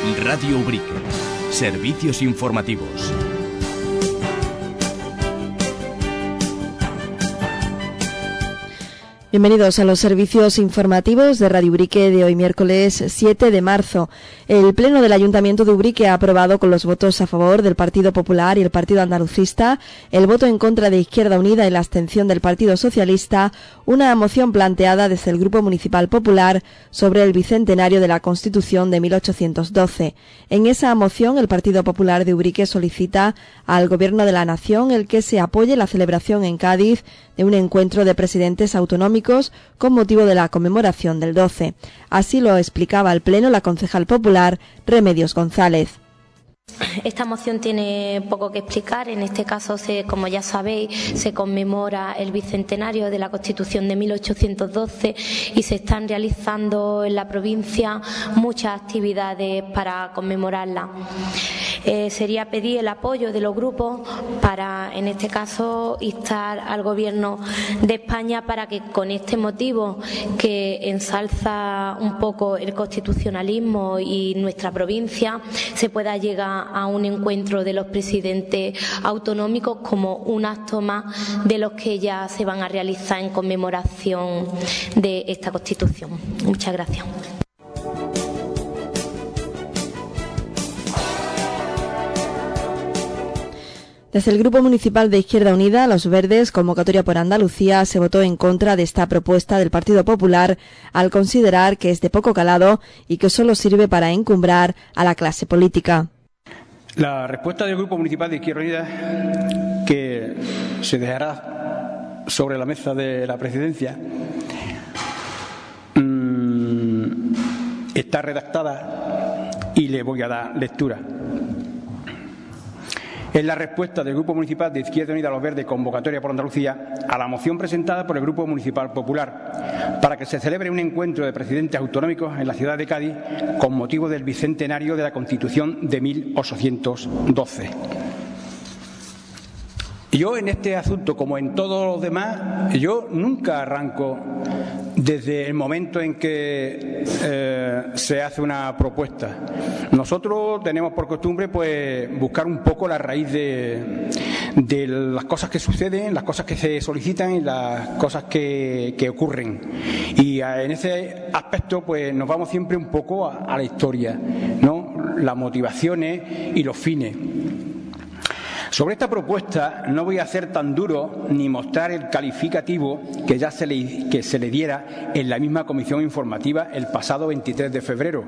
Radio Ubrique. Servicios informativos. Bienvenidos a los servicios informativos de Radio Ubrique de hoy miércoles 7 de marzo. El Pleno del Ayuntamiento de Ubrique ha aprobado con los votos a favor del Partido Popular y el Partido Andalucista, el voto en contra de Izquierda Unida y la abstención del Partido Socialista, una moción planteada desde el Grupo Municipal Popular sobre el bicentenario de la Constitución de 1812. En esa moción, el Partido Popular de Ubrique solicita al Gobierno de la Nación el que se apoye la celebración en Cádiz de un encuentro de presidentes autonómicos con motivo de la conmemoración del 12. Así lo explicaba al Pleno la concejal popular Remedios González. Esta moción tiene poco que explicar. En este caso, como ya sabéis, se conmemora el bicentenario de la Constitución de 1812 y se están realizando en la provincia muchas actividades para conmemorarla. Sería pedir el apoyo de los grupos para, en este caso, instar al Gobierno de España para que con este motivo que ensalza un poco el constitucionalismo y nuestra provincia se pueda llegar a un encuentro de los presidentes autonómicos como un acto más de los que ya se van a realizar en conmemoración de esta Constitución. Muchas gracias. Desde el Grupo Municipal de Izquierda Unida, Los Verdes, Convocatoria por Andalucía, se votó en contra de esta propuesta del Partido Popular al considerar que es de poco calado y que solo sirve para encumbrar a la clase política. La respuesta del Grupo Municipal de Izquierda Unida, que se dejará sobre la mesa de la presidencia, está redactada y le voy a dar lectura. Es la respuesta del Grupo Municipal de Izquierda Unida Los Verdes, Convocatoria por Andalucía, a la moción presentada por el Grupo Municipal Popular para que se celebre un encuentro de presidentes autonómicos en la ciudad de Cádiz con motivo del bicentenario de la Constitución de 1812. Yo en este asunto, como en todos los demás, yo nunca arranco desde el momento en que se hace una propuesta. Nosotros tenemos por costumbre pues buscar un poco la raíz de las cosas que suceden, las cosas que se solicitan y las cosas que ocurren. Y en ese aspecto pues nos vamos siempre un poco a la historia, ¿no? Las motivaciones y los fines. Sobre esta propuesta no voy a ser tan duro ni mostrar el calificativo que ya se le diera en la misma comisión informativa el pasado 23 de febrero.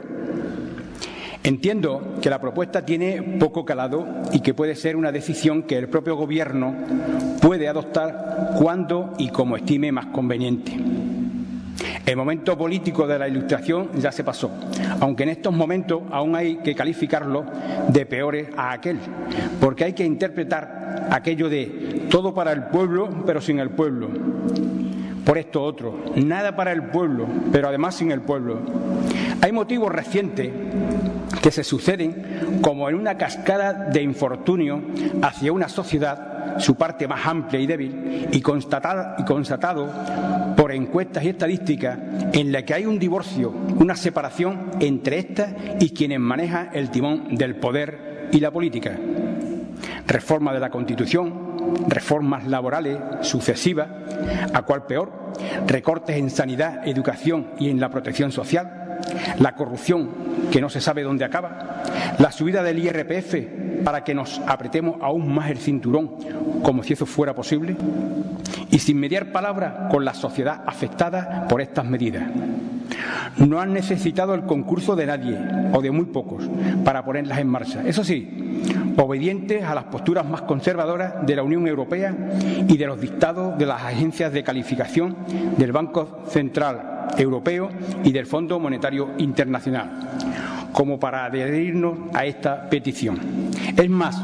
Entiendo que la propuesta tiene poco calado y que puede ser una decisión que el propio Gobierno puede adoptar cuando y como estime más conveniente. El momento político de la Ilustración ya se pasó, aunque en estos momentos aún hay que calificarlo de peores a aquel, porque hay que interpretar aquello de todo para el pueblo, pero sin el pueblo. Por esto otro, nada para el pueblo, pero además sin el pueblo. Hay motivos recientes que se suceden como en una cascada de infortunio hacia una sociedad, su parte más amplia y débil, y constatado por encuestas y estadísticas en la que hay un divorcio, una separación entre esta y quienes manejan el timón del poder y la política. Reforma de la Constitución, reformas laborales sucesivas, a cual peor, recortes en sanidad, educación y en la protección social, la corrupción que no se sabe dónde acaba, la subida del IRPF para que nos apretemos aún más el cinturón, como si eso fuera posible, y sin mediar palabra con la sociedad afectada por estas medidas. No han necesitado el concurso de nadie, o de muy pocos, para ponerlas en marcha. Eso sí, obedientes a las posturas más conservadoras de la Unión Europea y de los dictados de las agencias de calificación del Banco Central Europeo y del Fondo Monetario Internacional, como para adherirnos a esta petición. Es más,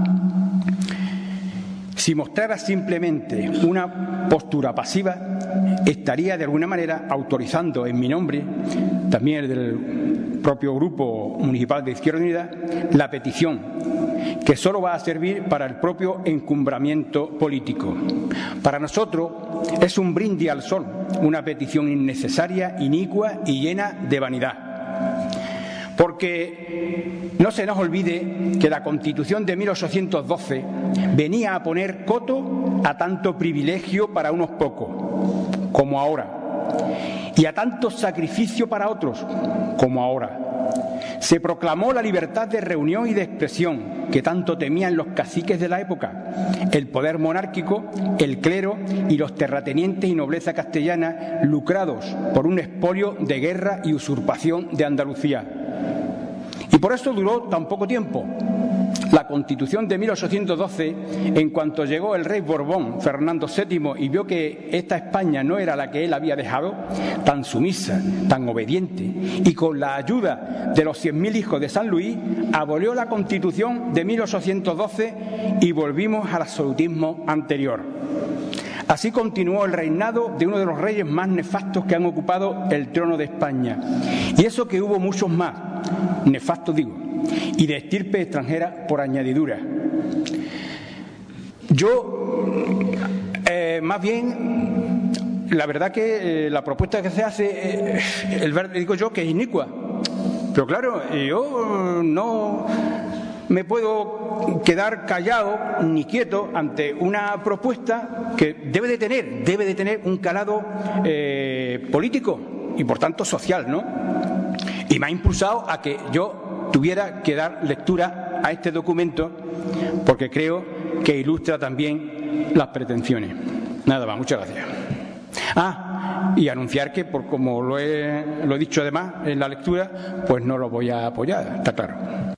si mostrara simplemente una postura pasiva, estaría de alguna manera autorizando en mi nombre, también el del propio Grupo Municipal de Izquierda Unida, la petición, que solo va a servir para el propio encumbramiento político. Para nosotros es un brindis al sol, una petición innecesaria, inicua y llena de vanidad. porque no se nos olvide que la Constitución de 1812 venía a poner coto a tanto privilegio para unos pocos, como ahora, y a tanto sacrificio para otros, como ahora. Se proclamó la libertad de reunión y de expresión que tanto temían los caciques de la época, el poder monárquico, el clero y los terratenientes y nobleza castellana lucrados por un expolio de guerra y usurpación de Andalucía. Y por eso duró tan poco tiempo. La Constitución de 1812, en cuanto llegó el rey Borbón, Fernando VII, y vio que esta España no era la que él había dejado, tan sumisa, tan obediente, y con la ayuda de los 100.000 hijos de San Luis, abolió la Constitución de 1812 y volvimos al absolutismo anterior. Así continuó el reinado de uno de los reyes más nefastos que han ocupado el trono de España. Y eso que hubo muchos más, nefastos digo, y de estirpe extranjera por añadidura. Yo, más bien, la verdad que la propuesta que se hace, digo yo que es inicua. Pero claro, yo no me puedo quedar callado ni quieto ante una propuesta que debe de tener un calado político y por tanto social, ¿no? Y me ha impulsado a que yo tuviera que dar lectura a este documento porque creo que ilustra también las pretensiones. Nada más, muchas gracias. Y anunciar que, por como lo he dicho además en la lectura, pues no lo voy a apoyar, está claro.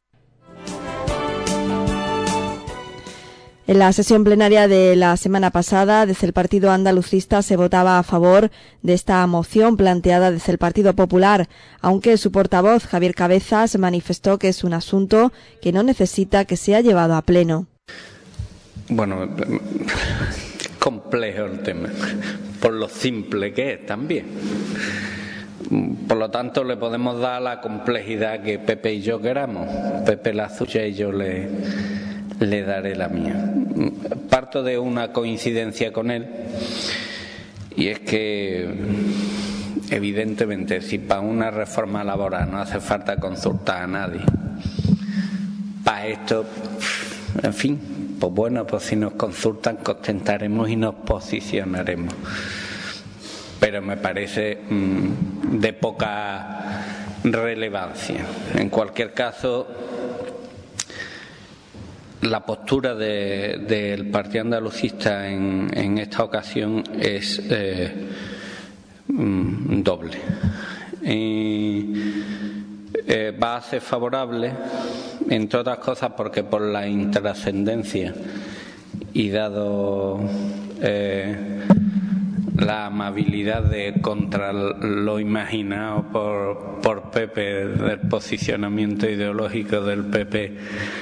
En la sesión plenaria de la semana pasada, desde el Partido Andalucista se votaba a favor de esta moción planteada desde el Partido Popular, aunque su portavoz, Javier Cabezas, manifestó que es un asunto que no necesita que sea llevado a pleno. Bueno, complejo el tema, por lo simple que es también. Por lo tanto, le podemos dar la complejidad que Pepe y yo queramos. Pepe la suya y yo le daré la mía. Parto de una coincidencia con él, y es que evidentemente si para una reforma laboral no hace falta consultar a nadie, para esto, en fin, pues bueno, pues si nos consultan contentaremos y nos posicionaremos. Pero me parece de poca relevancia. En cualquier caso, la postura del Partido Andalucista en esta ocasión es doble. Va a ser favorable, entre otras cosas, porque por la intrascendencia y dado la amabilidad de contra lo imaginado por Pepe del posicionamiento ideológico del PP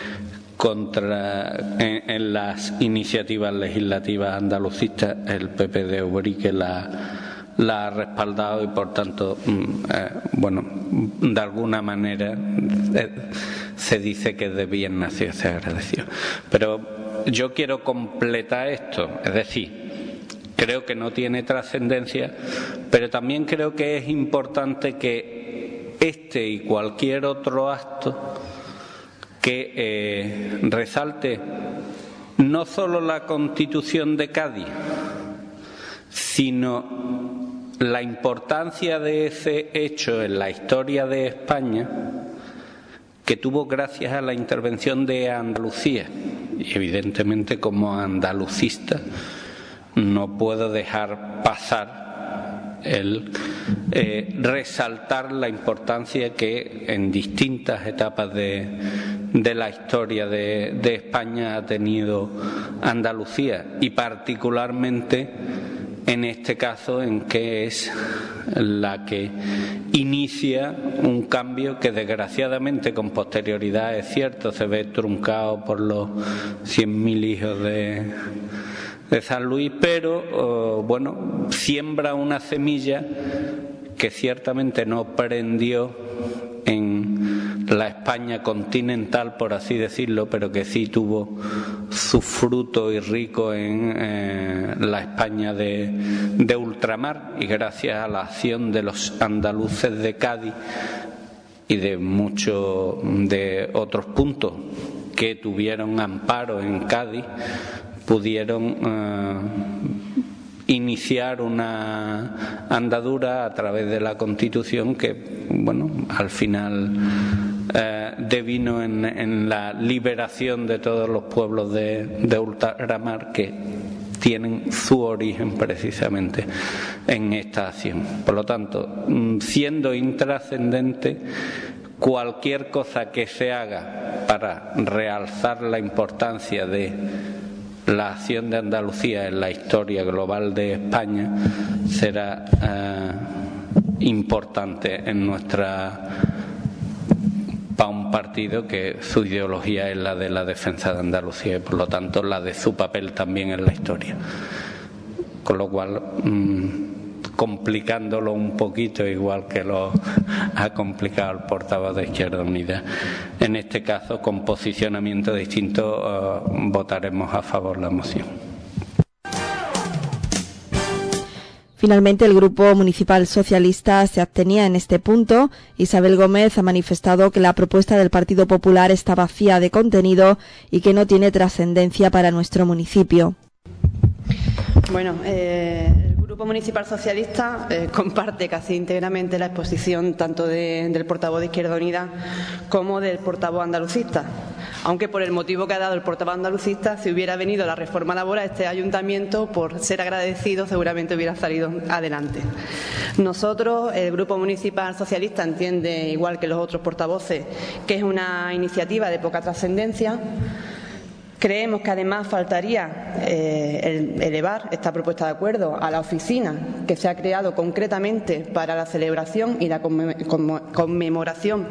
en las iniciativas legislativas andalucistas, el PP de Ubrique la ha respaldado y por tanto, bueno, de alguna manera se dice que de bien nació se agradeció. Pero yo quiero completar esto, es decir, creo que no tiene trascendencia, pero también creo que es importante que este y cualquier otro acto que resalte no solo la Constitución de Cádiz, sino la importancia de ese hecho en la historia de España, que tuvo gracias a la intervención de Andalucía. Y evidentemente, como andalucista, no puedo dejar pasar el resaltar la importancia que en distintas etapas de la historia de España ha tenido Andalucía, y particularmente en este caso en que es la que inicia un cambio que desgraciadamente con posterioridad, es cierto, se ve truncado por los 100.000 hijos de San Luis, pero bueno, siembra una semilla que ciertamente no prendió en la España continental, por así decirlo, pero que sí tuvo su fruto y rico en la España de ultramar, y gracias a la acción de los andaluces de Cádiz y de muchos de otros puntos que tuvieron amparo en Cádiz pudieron iniciar una andadura a través de la Constitución que, bueno, al final devino en la liberación de todos los pueblos de ultramar que tienen su origen precisamente en esta acción. Por lo tanto, siendo intrascendente, cualquier cosa que se haga para realzar la importancia de la acción de Andalucía en la historia global de España será importante en para un partido que su ideología es la de la defensa de Andalucía y por lo tanto la de su papel también en la historia. Con lo cual, complicándolo un poquito, igual que lo ha complicado el portavoz de Izquierda Unida, en este caso con posicionamiento distinto votaremos a favor de la moción. Finalmente, el Grupo Municipal Socialista se abstenía en este punto. Isabel Gómez ha manifestado que la propuesta del Partido Popular está vacía de contenido y que no tiene trascendencia para nuestro municipio. Bueno, el Grupo Municipal Socialista comparte casi íntegramente la exposición tanto del portavoz de Izquierda Unida como del portavoz andalucista. Aunque por el motivo que ha dado el portavoz andalucista, si hubiera venido la reforma laboral a este ayuntamiento, por ser agradecido, seguramente hubiera salido adelante. Nosotros, el Grupo Municipal Socialista, entiende, igual que los otros portavoces, que es una iniciativa de poca trascendencia. Creemos que además faltaría elevar esta propuesta de acuerdo a la oficina que se ha creado concretamente para la celebración y la conmemoración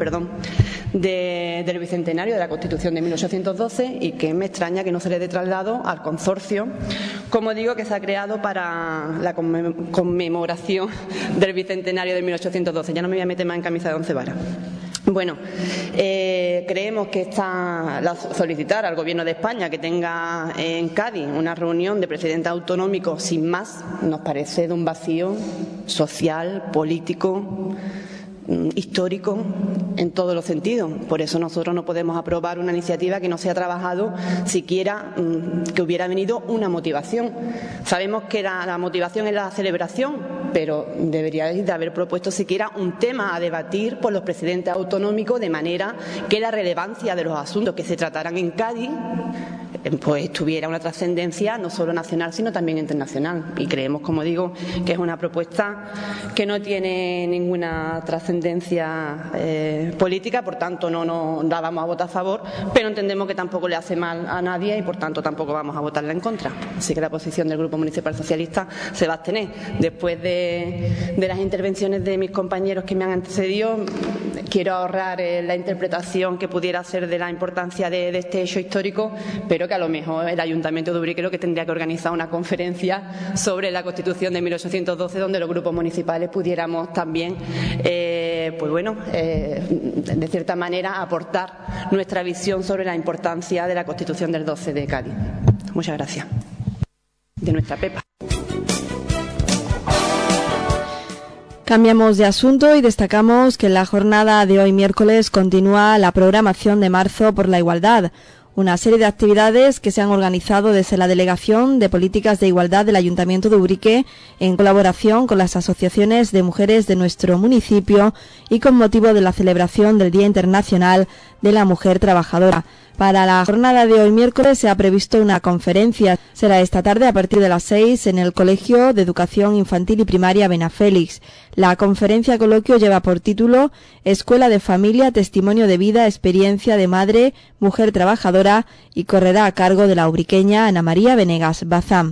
del bicentenario de la Constitución de 1812 y que me extraña que no se le dé traslado al consorcio, como digo, que se ha creado para la conmemoración del bicentenario de 1812. Ya no me voy a meter más en camisa de 11 varas. Bueno, creemos que solicitar al Gobierno de España que tenga en Cádiz una reunión de presidentes autonómicos sin más nos parece de un vacío social, político, histórico en todos los sentidos. Por eso nosotros no podemos aprobar una iniciativa que no se ha trabajado siquiera que hubiera venido una motivación. Sabemos que la motivación es la celebración, pero deberíais de haber propuesto siquiera un tema a debatir por los presidentes autonómicos, de manera que la relevancia de los asuntos que se trataran en Cádiz pues tuviera una trascendencia no solo nacional sino también internacional, y creemos, como digo, que es una propuesta que no tiene ninguna trascendencia política, por tanto no la vamos a votar a favor, pero entendemos que tampoco le hace mal a nadie y por tanto tampoco vamos a votarla en contra. Así que la posición del Grupo Municipal Socialista se va a abstener. Después de las intervenciones de mis compañeros que me han antecedido, quiero ahorrar la interpretación que pudiera ser de la importancia de este hecho histórico, pero que a lo mejor el Ayuntamiento de Ubrique creo que tendría que organizar una conferencia sobre la Constitución de 1812 donde los grupos municipales pudiéramos también, de cierta manera aportar nuestra visión sobre la importancia de la Constitución del 12 de Cádiz. Muchas gracias. De nuestra Pepa. Cambiamos de asunto y destacamos que en la jornada de hoy miércoles continúa la programación de marzo por la igualdad, una serie de actividades que se han organizado desde la Delegación de Políticas de Igualdad del Ayuntamiento de Ubrique en colaboración con las asociaciones de mujeres de nuestro municipio y con motivo de la celebración del Día Internacional de la Mujer Trabajadora. Para la jornada de hoy miércoles se ha previsto una conferencia. Será esta tarde a partir de las 6 en el Colegio de Educación Infantil y Primaria Benafélix. La conferencia coloquio lleva por título Escuela de Familia, Testimonio de Vida, Experiencia de Madre, Mujer Trabajadora y correrá a cargo de la ubriqueña Ana María Venegas Bazán.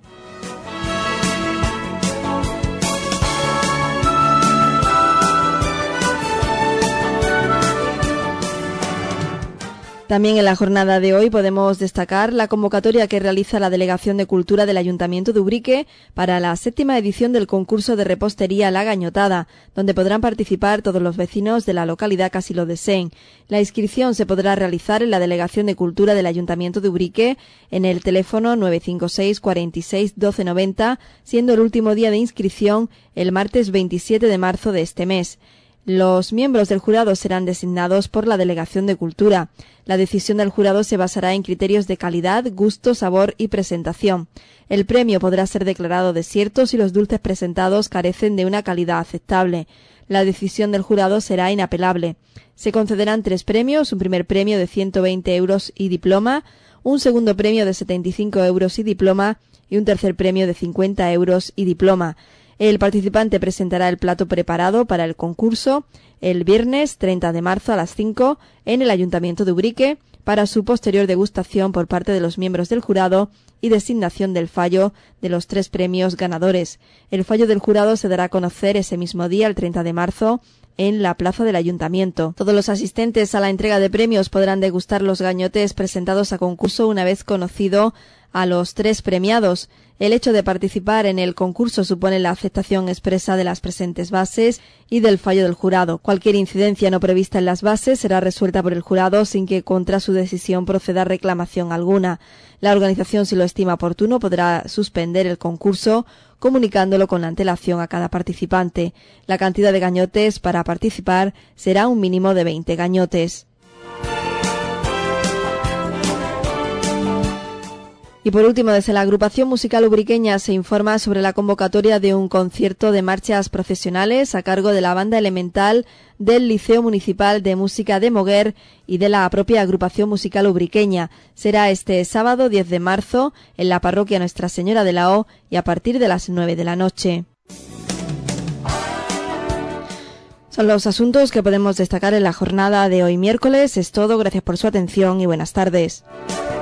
También en la jornada de hoy podemos destacar la convocatoria que realiza la Delegación de Cultura del Ayuntamiento de Ubrique para la 7ª edición del concurso de repostería La Gañotada, donde podrán participar todos los vecinos de la localidad que así lo deseen. La inscripción se podrá realizar en la Delegación de Cultura del Ayuntamiento de Ubrique en el teléfono 956 46 12 90, siendo el último día de inscripción el martes 27 de marzo de este mes. Los miembros del jurado serán designados por la Delegación de Cultura. La decisión del jurado se basará en criterios de calidad, gusto, sabor y presentación. El premio podrá ser declarado desierto si los dulces presentados carecen de una calidad aceptable. La decisión del jurado será inapelable. Se concederán 3 premios, un primer premio de 120 euros y diploma, un segundo premio de 75 euros y diploma y un tercer premio de 50 euros y diploma. El participante presentará el plato preparado para el concurso el viernes 30 de marzo a las 5 en el Ayuntamiento de Ubrique para su posterior degustación por parte de los miembros del jurado y designación del fallo de los 3 premios ganadores. El fallo del jurado se dará a conocer ese mismo día, el 30 de marzo, en la plaza del Ayuntamiento. Todos los asistentes a la entrega de premios podrán degustar los gañotes presentados a concurso una vez conocido a los 3 premiados. El hecho de participar en el concurso supone la aceptación expresa de las presentes bases y del fallo del jurado. Cualquier incidencia no prevista en las bases será resuelta por el jurado sin que contra su decisión proceda reclamación alguna. La organización, si lo estima oportuno, podrá suspender el concurso comunicándolo con antelación a cada participante. La cantidad de gañotes para participar será un mínimo de 20 gañotes. Y por último, desde la agrupación musical ubriqueña se informa sobre la convocatoria de un concierto de marchas procesionales a cargo de la banda elemental del Liceo Municipal de Música de Moguer y de la propia agrupación musical ubriqueña. Será este sábado 10 de marzo en la parroquia Nuestra Señora de la O y a partir de las 9 de la noche. Son los asuntos que podemos destacar en la jornada de hoy miércoles. Es todo, gracias por su atención y buenas tardes.